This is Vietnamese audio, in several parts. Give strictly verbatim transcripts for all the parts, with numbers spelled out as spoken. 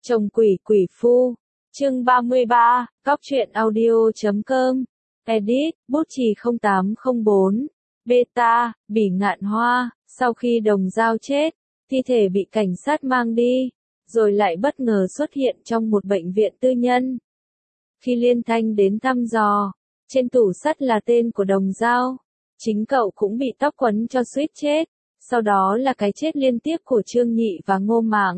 Chồng quỷ quỷ phu. Chương ba mươi ba, Cóc truyện audio chấm com. Edit, bút chì không tám không bốn. Beta, Bỉ Ngạn Hoa. Sau khi Đồng Dao chết, thi thể bị cảnh sát mang đi, rồi lại bất ngờ xuất hiện trong một bệnh viện tư nhân. Khi Liên Thanh đến thăm dò, trên tủ sắt là tên của Đồng Dao. Chính cậu cũng bị tóc quấn cho suýt chết. Sau đó là cái chết liên tiếp của Trương Nhị và Ngô Mạng.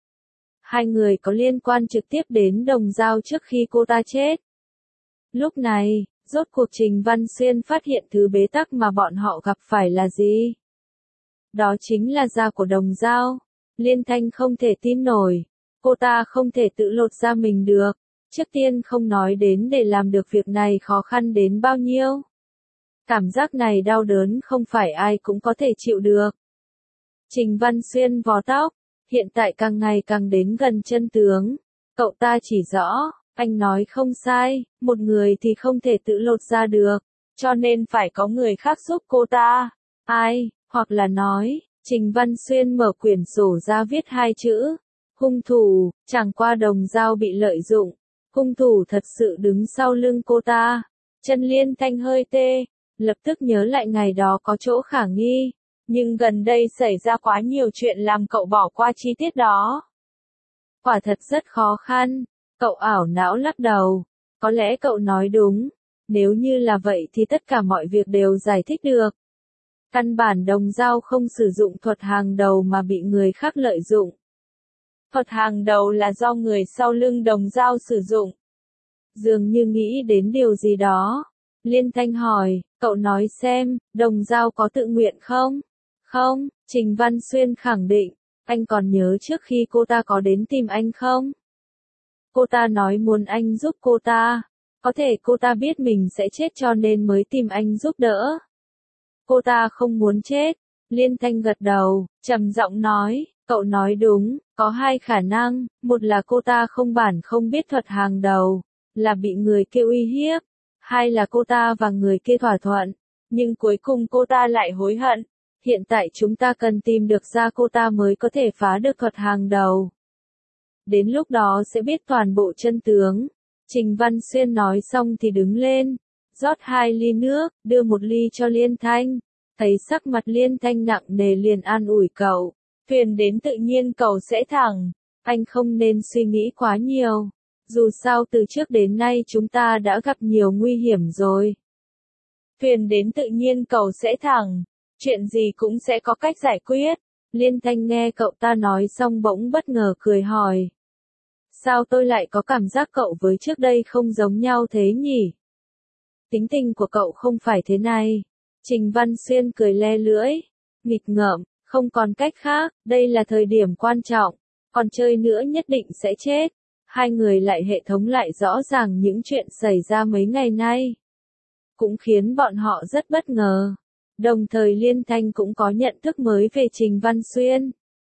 Hai người có liên quan trực tiếp đến Đồng Dao trước khi cô ta chết. Lúc này, rốt cuộc Trình Văn Xuyên phát hiện thứ bế tắc mà bọn họ gặp phải là gì? Đó chính là da của Đồng Dao. Liên Thanh không thể tin nổi. Cô ta không thể tự lột da mình được. Trước tiên không nói đến để làm được việc này khó khăn đến bao nhiêu. Cảm giác này đau đớn không phải ai cũng có thể chịu được. Trình Văn Xuyên vò tóc, hiện tại càng ngày càng đến gần chân tướng. Cậu ta chỉ rõ, anh nói không sai, một người thì không thể tự lột ra được, cho nên phải có người khác giúp cô ta. Ai, hoặc là nói, Trình Văn Xuyên mở quyển sổ ra viết hai chữ, hung thủ, chẳng qua Đồng Dao bị lợi dụng, hung thủ thật sự đứng sau lưng cô ta. Chân Liên Thanh hơi tê, lập tức nhớ lại ngày đó có chỗ khả nghi. Nhưng gần đây xảy ra quá nhiều chuyện làm cậu bỏ qua chi tiết đó. Quả thật rất khó khăn. Cậu ảo não lắc đầu. Có lẽ cậu nói đúng. Nếu như là vậy thì tất cả mọi việc đều giải thích được. Căn bản Đồng Dao không sử dụng thuật hàng đầu mà bị người khác lợi dụng. Thuật hàng đầu là do người sau lưng Đồng Dao sử dụng. Dường như nghĩ đến điều gì đó. Liên Thanh hỏi, cậu nói xem, Đồng Dao có tự nguyện không? Không, Trình Văn Xuyên khẳng định. Anh còn nhớ trước khi cô ta có đến tìm anh không? Cô ta nói muốn anh giúp cô ta. Có thể cô ta biết mình sẽ chết cho nên mới tìm anh giúp đỡ. Cô ta không muốn chết. Liên Thanh gật đầu, trầm giọng nói, cậu nói đúng, có hai khả năng. Một là cô ta không bản không biết thuật hàng đầu, là bị người kia uy hiếp. Hai là cô ta và người kia thỏa thuận, nhưng cuối cùng cô ta lại hối hận. Hiện tại chúng ta cần tìm được ra cô ta mới có thể phá được thuật hàng đầu. Đến lúc đó sẽ biết toàn bộ chân tướng. Trình Văn Xuyên nói xong thì đứng lên, rót hai ly nước, đưa một ly cho Liên Thanh. Thấy sắc mặt Liên Thanh nặng nề liền an ủi cậu. Thuyền đến tự nhiên cầu sẽ thẳng. Anh không nên suy nghĩ quá nhiều. Dù sao từ trước đến nay chúng ta đã gặp nhiều nguy hiểm rồi. Thuyền đến tự nhiên cầu sẽ thẳng. Chuyện gì cũng sẽ có cách giải quyết. Liên Thanh nghe cậu ta nói xong bỗng bất ngờ cười hỏi. Sao tôi lại có cảm giác cậu với trước đây không giống nhau thế nhỉ? Tính tình của cậu không phải thế này. Trình Văn Xuyên cười le lưỡi. Nghịch ngợm, không còn cách khác, đây là thời điểm quan trọng. Còn chơi nữa nhất định sẽ chết. Hai người lại hệ thống lại rõ ràng những chuyện xảy ra mấy ngày nay. Cũng khiến bọn họ rất bất ngờ. Đồng thời Liên Thanh cũng có nhận thức mới về Trình Văn Xuyên.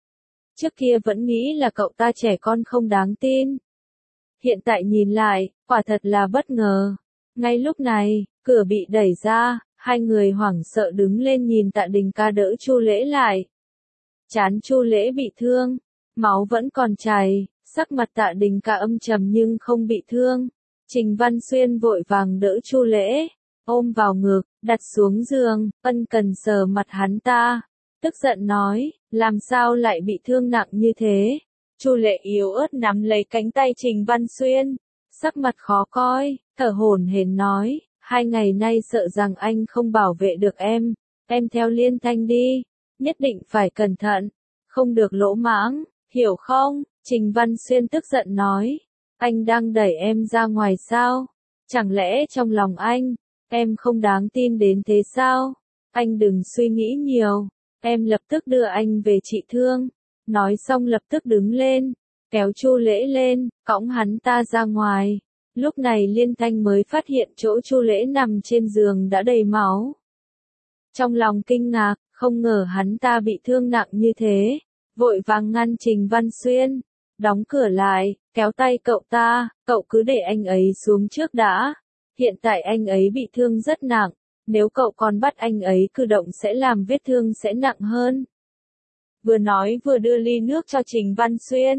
Trước kia vẫn nghĩ là cậu ta trẻ con không đáng tin. Hiện tại nhìn lại, quả thật là bất ngờ. Ngay lúc này, cửa bị đẩy ra, hai người hoảng sợ đứng lên nhìn Tạ Đình Ca đỡ Chu Lễ lại. Trán Chu Lễ bị thương, máu vẫn còn chảy, sắc mặt Tạ Đình Ca âm trầm nhưng không bị thương. Trình Văn Xuyên vội vàng đỡ Chu Lễ, ôm vào ngực, đặt xuống giường, ân cần sờ mặt hắn ta, tức giận nói, làm sao lại bị thương nặng như thế? Chu Lễ yếu ớt nắm lấy cánh tay Trình Văn Xuyên, sắc mặt khó coi, thở hổn hển nói, hai ngày nay sợ rằng anh không bảo vệ được em, em theo Liên Thanh đi, nhất định phải cẩn thận, không được lỗ mãng, hiểu không? Trình Văn Xuyên tức giận nói, anh đang đẩy em ra ngoài sao? Chẳng lẽ trong lòng anh, em không đáng tin đến thế sao? Anh đừng suy nghĩ nhiều, em lập tức đưa anh về trị thương. Nói xong lập tức đứng lên, kéo Chu Lễ lên, cõng hắn ta ra ngoài. Lúc này Liên Thanh mới phát hiện chỗ Chu Lễ nằm trên giường đã đầy máu. Trong lòng kinh ngạc, không ngờ hắn ta bị thương nặng như thế, vội vàng ngăn Trình Văn Xuyên, đóng cửa lại, kéo tay cậu ta, cậu cứ để anh ấy xuống trước đã. Hiện tại anh ấy bị thương rất nặng, nếu cậu còn bắt anh ấy cử động sẽ làm vết thương sẽ nặng hơn. Vừa nói vừa đưa ly nước cho Trình Văn Xuyên.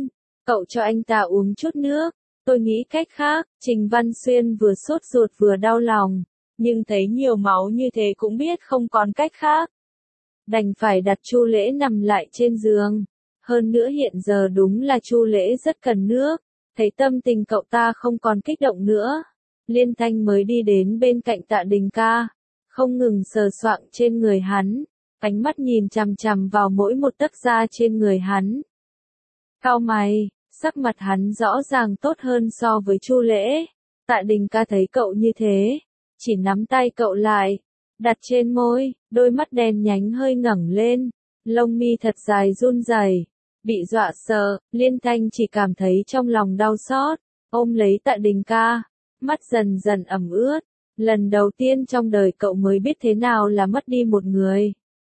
cậu cho anh ta uống chút nước. Tôi nghĩ cách khác. Trình Văn Xuyên vừa sốt ruột vừa đau lòng, nhưng thấy nhiều máu như thế cũng biết không còn cách khác. Đành phải đặt Chu Lễ nằm lại trên giường. Hơn nữa hiện giờ đúng là Chu Lễ rất cần nước. Thấy tâm tình cậu ta không còn kích động nữa, Liên Thanh mới đi đến bên cạnh Tạ Đình Ca, không ngừng sờ soạng trên người hắn, ánh mắt nhìn chằm chằm vào mỗi một tấc da trên người hắn. Cau mày, sắc mặt hắn rõ ràng tốt hơn so với Chu Lễ. Tạ Đình Ca thấy cậu như thế, chỉ nắm tay cậu lại, đặt trên môi, đôi mắt đen nhánh hơi ngẩng lên, lông mi thật dài run rẩy. Bị dọa sợ, Liên Thanh chỉ cảm thấy trong lòng đau xót, ôm lấy Tạ Đình Ca, mắt dần dần ẩm ướt. Lần đầu tiên trong đời cậu mới biết thế nào là mất đi một người.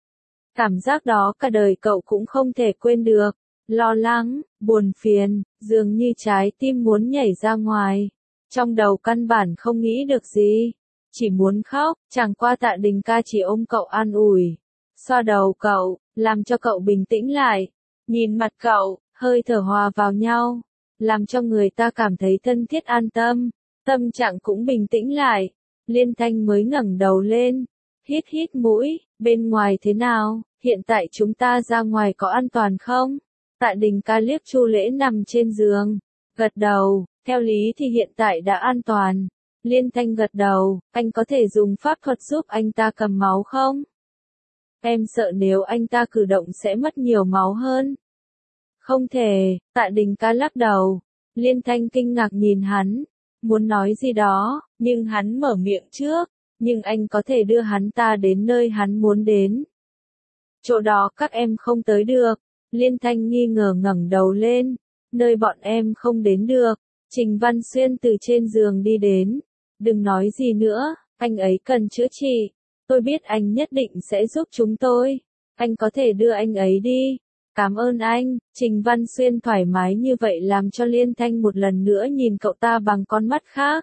Cảm giác đó cả đời cậu cũng không thể quên được. Lo lắng, buồn phiền, dường như trái tim muốn nhảy ra ngoài. Trong đầu căn bản không nghĩ được gì, chỉ muốn khóc. Chẳng qua Tạ Đình Ca chỉ ôm cậu an ủi, xoa đầu cậu, làm cho cậu bình tĩnh lại. Nhìn mặt cậu, hơi thở hòa vào nhau, làm cho người ta cảm thấy thân thiết an tâm, tâm trạng cũng bình tĩnh lại. Liên Thanh mới ngẩng đầu lên, hít hít mũi, bên ngoài thế nào, hiện tại chúng ta ra ngoài có an toàn không? Tạ Đình Ca liếc Chu Lễ nằm trên giường, gật đầu, theo lý thì hiện tại đã an toàn. Liên Thanh gật đầu, anh có thể dùng pháp thuật giúp anh ta cầm máu không? Em sợ nếu anh ta cử động sẽ mất nhiều máu hơn. Không thể, Tạ Đình Ca lắc đầu. Liên Thanh kinh ngạc nhìn hắn, muốn nói gì đó, nhưng hắn mở miệng trước, nhưng anh có thể đưa hắn ta đến nơi hắn muốn đến. Chỗ đó các em không tới được. Liên Thanh nghi ngờ ngẩng đầu lên, nơi bọn em không đến được. Trình Văn Xuyên từ trên giường đi đến, đừng nói gì nữa, anh ấy cần chữa trị. Tôi biết anh nhất định sẽ giúp chúng tôi. Anh có thể đưa anh ấy đi. Cảm ơn anh. Trình Văn Xuyên thoải mái như vậy làm cho Liên Thanh một lần nữa nhìn cậu ta bằng con mắt khác.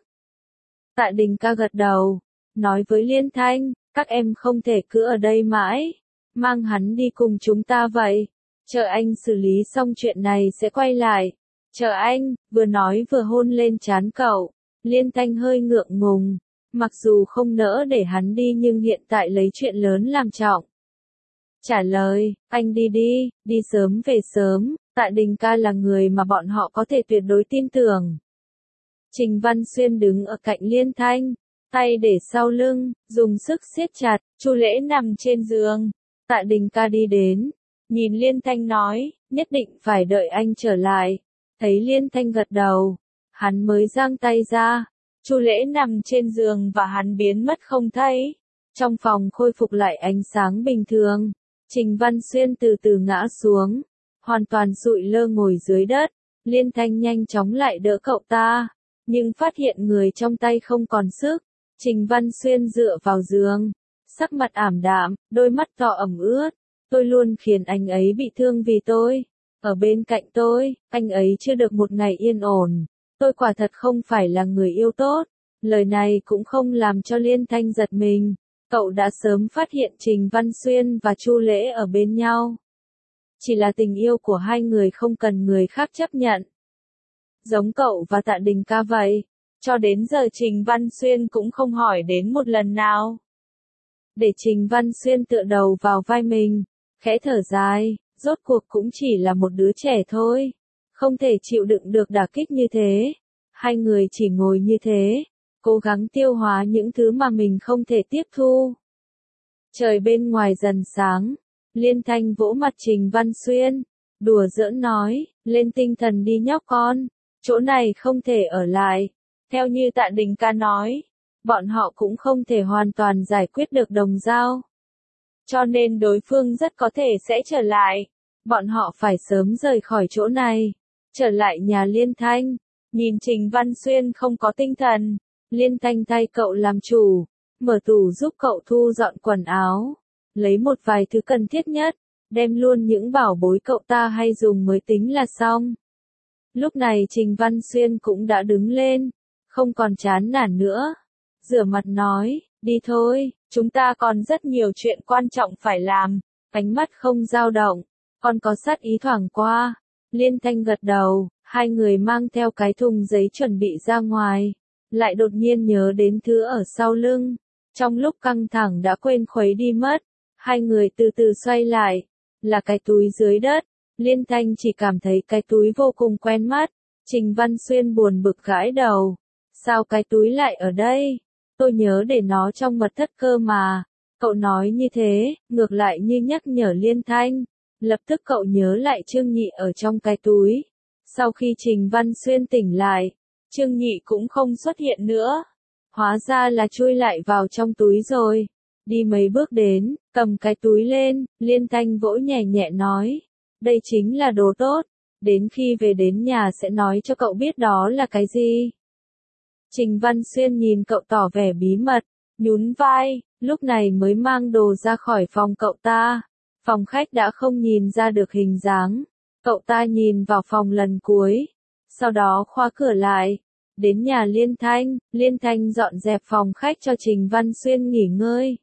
Tạ Đình Ca gật đầu, nói với Liên Thanh, các em không thể cứ ở đây mãi. Mang hắn đi cùng chúng ta vậy. Chờ anh xử lý xong chuyện này sẽ quay lại. Chờ anh, vừa nói vừa hôn lên trán cậu. Liên Thanh hơi ngượng ngùng. Mặc dù không nỡ để hắn đi nhưng hiện tại lấy chuyện lớn làm trọng. Trả lời, anh đi đi, đi sớm về sớm. Tạ Đình Ca là người mà bọn họ có thể tuyệt đối tin tưởng. Trình Văn Xuyên đứng ở cạnh Liên Thanh, tay để sau lưng, dùng sức siết chặt. Chu Lễ nằm trên giường. Tạ Đình Ca đi đến, nhìn Liên Thanh nói, nhất định phải đợi anh trở lại. Thấy Liên Thanh gật đầu, hắn mới giang tay ra. Chu Lễ nằm trên giường và hắn biến mất không thấy. Trong phòng khôi phục lại ánh sáng bình thường. Trình Văn Xuyên từ từ ngã xuống, hoàn toàn sụi lơ ngồi dưới đất. Liên Thanh nhanh chóng lại đỡ cậu ta, nhưng phát hiện người trong tay không còn sức. Trình Văn Xuyên dựa vào giường, sắc mặt ảm đạm, đôi mắt to ẩm ướt. Tôi luôn khiến anh ấy bị thương vì tôi. Ở bên cạnh tôi, anh ấy chưa được một ngày yên ổn. Tôi quả thật không phải là người yêu tốt. Lời này cũng không làm cho Liên Thanh giật mình. Cậu đã sớm phát hiện Trình Văn Xuyên và Chu Lễ ở bên nhau. Chỉ là tình yêu của hai người không cần người khác chấp nhận. Giống cậu và Tạ Đình Ca vậy. Cho đến giờ Trình Văn Xuyên cũng không hỏi đến một lần nào. Để Trình Văn Xuyên tựa đầu vào vai mình, khẽ thở dài, rốt cuộc cũng chỉ là một đứa trẻ thôi. Không thể chịu đựng được đả kích như thế. Hai người chỉ ngồi như thế, cố gắng tiêu hóa những thứ mà mình không thể tiếp thu. Trời bên ngoài dần sáng, Liên Thanh vỗ mặt Trình Văn Xuyên, đùa giỡn nói, lên tinh thần đi nhóc con, chỗ này không thể ở lại. Theo như Tạ Đình Ca nói, bọn họ cũng không thể hoàn toàn giải quyết được Đồng Dao. Cho nên đối phương rất có thể sẽ trở lại. Bọn họ phải sớm rời khỏi chỗ này, trở lại nhà Liên Thanh. Nhìn Trình Văn Xuyên không có tinh thần, Liên Thanh thay cậu làm chủ, mở tủ giúp cậu thu dọn quần áo, lấy một vài thứ cần thiết nhất, đem luôn những bảo bối cậu ta hay dùng mới tính là xong. Lúc này Trình Văn Xuyên cũng đã đứng lên, không còn chán nản nữa, rửa mặt nói, đi thôi, chúng ta còn rất nhiều chuyện quan trọng phải làm. Ánh mắt không dao động, còn có sát ý thoảng qua. Liên Thanh gật đầu, Hai người mang theo cái thùng giấy chuẩn bị ra ngoài, lại đột nhiên nhớ đến thứ ở sau lưng. Trong lúc căng thẳng đã quên khuấy đi mất, hai người từ từ xoay lại, là cái túi dưới đất. Liên Thanh chỉ cảm thấy cái túi vô cùng quen mắt. Trình Văn Xuyên buồn bực gãi đầu. Sao cái túi lại ở đây? Tôi nhớ để nó trong mật thất cơ mà. Cậu nói như thế, ngược lại như nhắc nhở Liên Thanh. Lập tức cậu nhớ lại Trương Nhị ở trong cái túi. Sau khi Trình Văn Xuyên tỉnh lại, Trương Nhị cũng không xuất hiện nữa. Hóa ra là chui lại vào trong túi rồi. Đi mấy bước đến, cầm cái túi lên, Liên Thanh vỗ nhẹ nhẹ nói. Đây chính là đồ tốt. Đến khi về đến nhà sẽ nói cho cậu biết đó là cái gì. Trình Văn Xuyên nhìn cậu tỏ vẻ bí mật, nhún vai, lúc này mới mang đồ ra khỏi phòng cậu ta. Phòng khách đã không nhìn ra được hình dáng. Cậu ta nhìn vào phòng lần cuối, sau đó khóa cửa lại. Đến nhà Liên Thanh, Liên Thanh dọn dẹp phòng khách cho Trình Văn Xuyên nghỉ ngơi.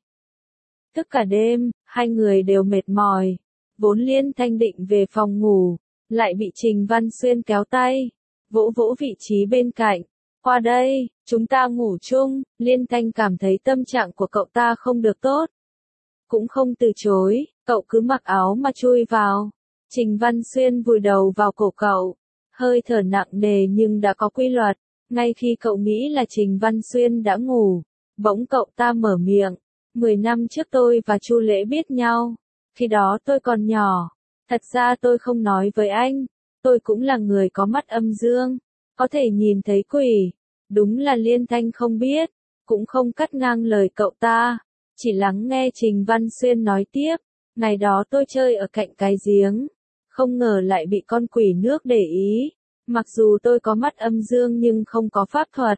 Tất cả đêm, hai người đều mệt mỏi. Vốn Liên Thanh định về phòng ngủ, lại bị Trình Văn Xuyên kéo tay, vỗ vỗ vị trí bên cạnh. Qua đây, chúng ta ngủ chung. Liên Thanh cảm thấy tâm trạng của cậu ta không được tốt. Cũng không từ chối, cậu cứ mặc áo mà chui vào. Trình Văn Xuyên vùi đầu vào cổ cậu, hơi thở nặng nề nhưng đã có quy luật. Ngay khi cậu nghĩ là Trình Văn Xuyên đã ngủ, bỗng cậu ta mở miệng. Mười năm trước tôi và Chu Lễ biết nhau. Khi đó tôi còn nhỏ. Thật ra tôi không nói với anh. Tôi cũng là người có mắt âm dương, có thể nhìn thấy quỷ. Đúng là Liên Thanh không biết, cũng không cắt ngang lời cậu ta, chỉ lắng nghe Trình Văn Xuyên nói tiếp. Ngày đó tôi chơi ở cạnh cái giếng, không ngờ lại bị con quỷ nước để ý. Mặc dù tôi có mắt âm dương nhưng không có pháp thuật.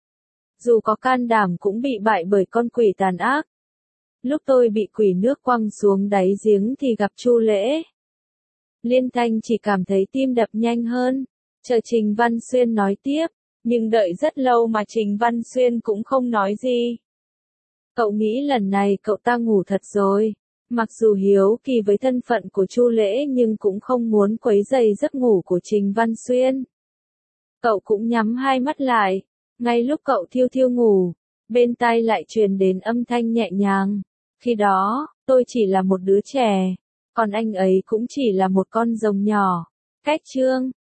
Dù có can đảm cũng bị bại bởi con quỷ tàn ác. Lúc tôi bị quỷ nước quăng xuống đáy giếng thì gặp Chu Lễ. Liên Thanh chỉ cảm thấy tim đập nhanh hơn, chờ Trình Văn Xuyên nói tiếp, nhưng đợi rất lâu mà Trình Văn Xuyên cũng không nói gì. Cậu nghĩ lần này cậu ta ngủ thật rồi. Mặc dù hiếu kỳ với thân phận của Chu Lễ nhưng cũng không muốn quấy rầy giấc ngủ của Trình Văn Xuyên. Cậu cũng nhắm hai mắt lại. Ngay lúc cậu thiêu thiêu ngủ, bên tai lại truyền đến âm thanh nhẹ nhàng. Khi đó, tôi chỉ là một đứa trẻ, còn anh ấy cũng chỉ là một con rồng nhỏ. Cách chương